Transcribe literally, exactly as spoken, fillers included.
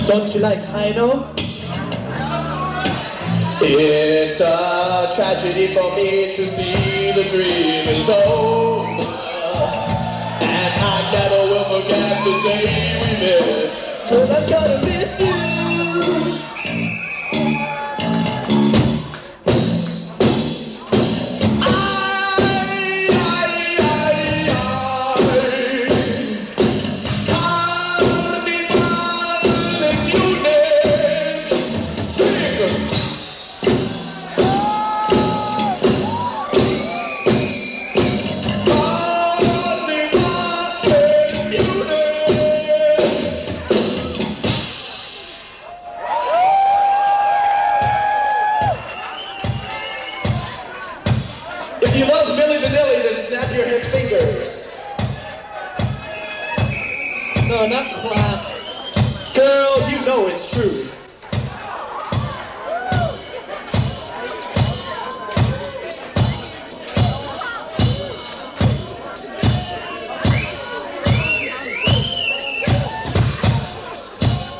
Don't you like Heino? It's a tragedy for me to see the dream is over, and I never will forget the day we met. Cause I'm gonna miss you. If you love Milli Vanilli, then snap your hip fingers. No, not clap. Girl, you know it's true.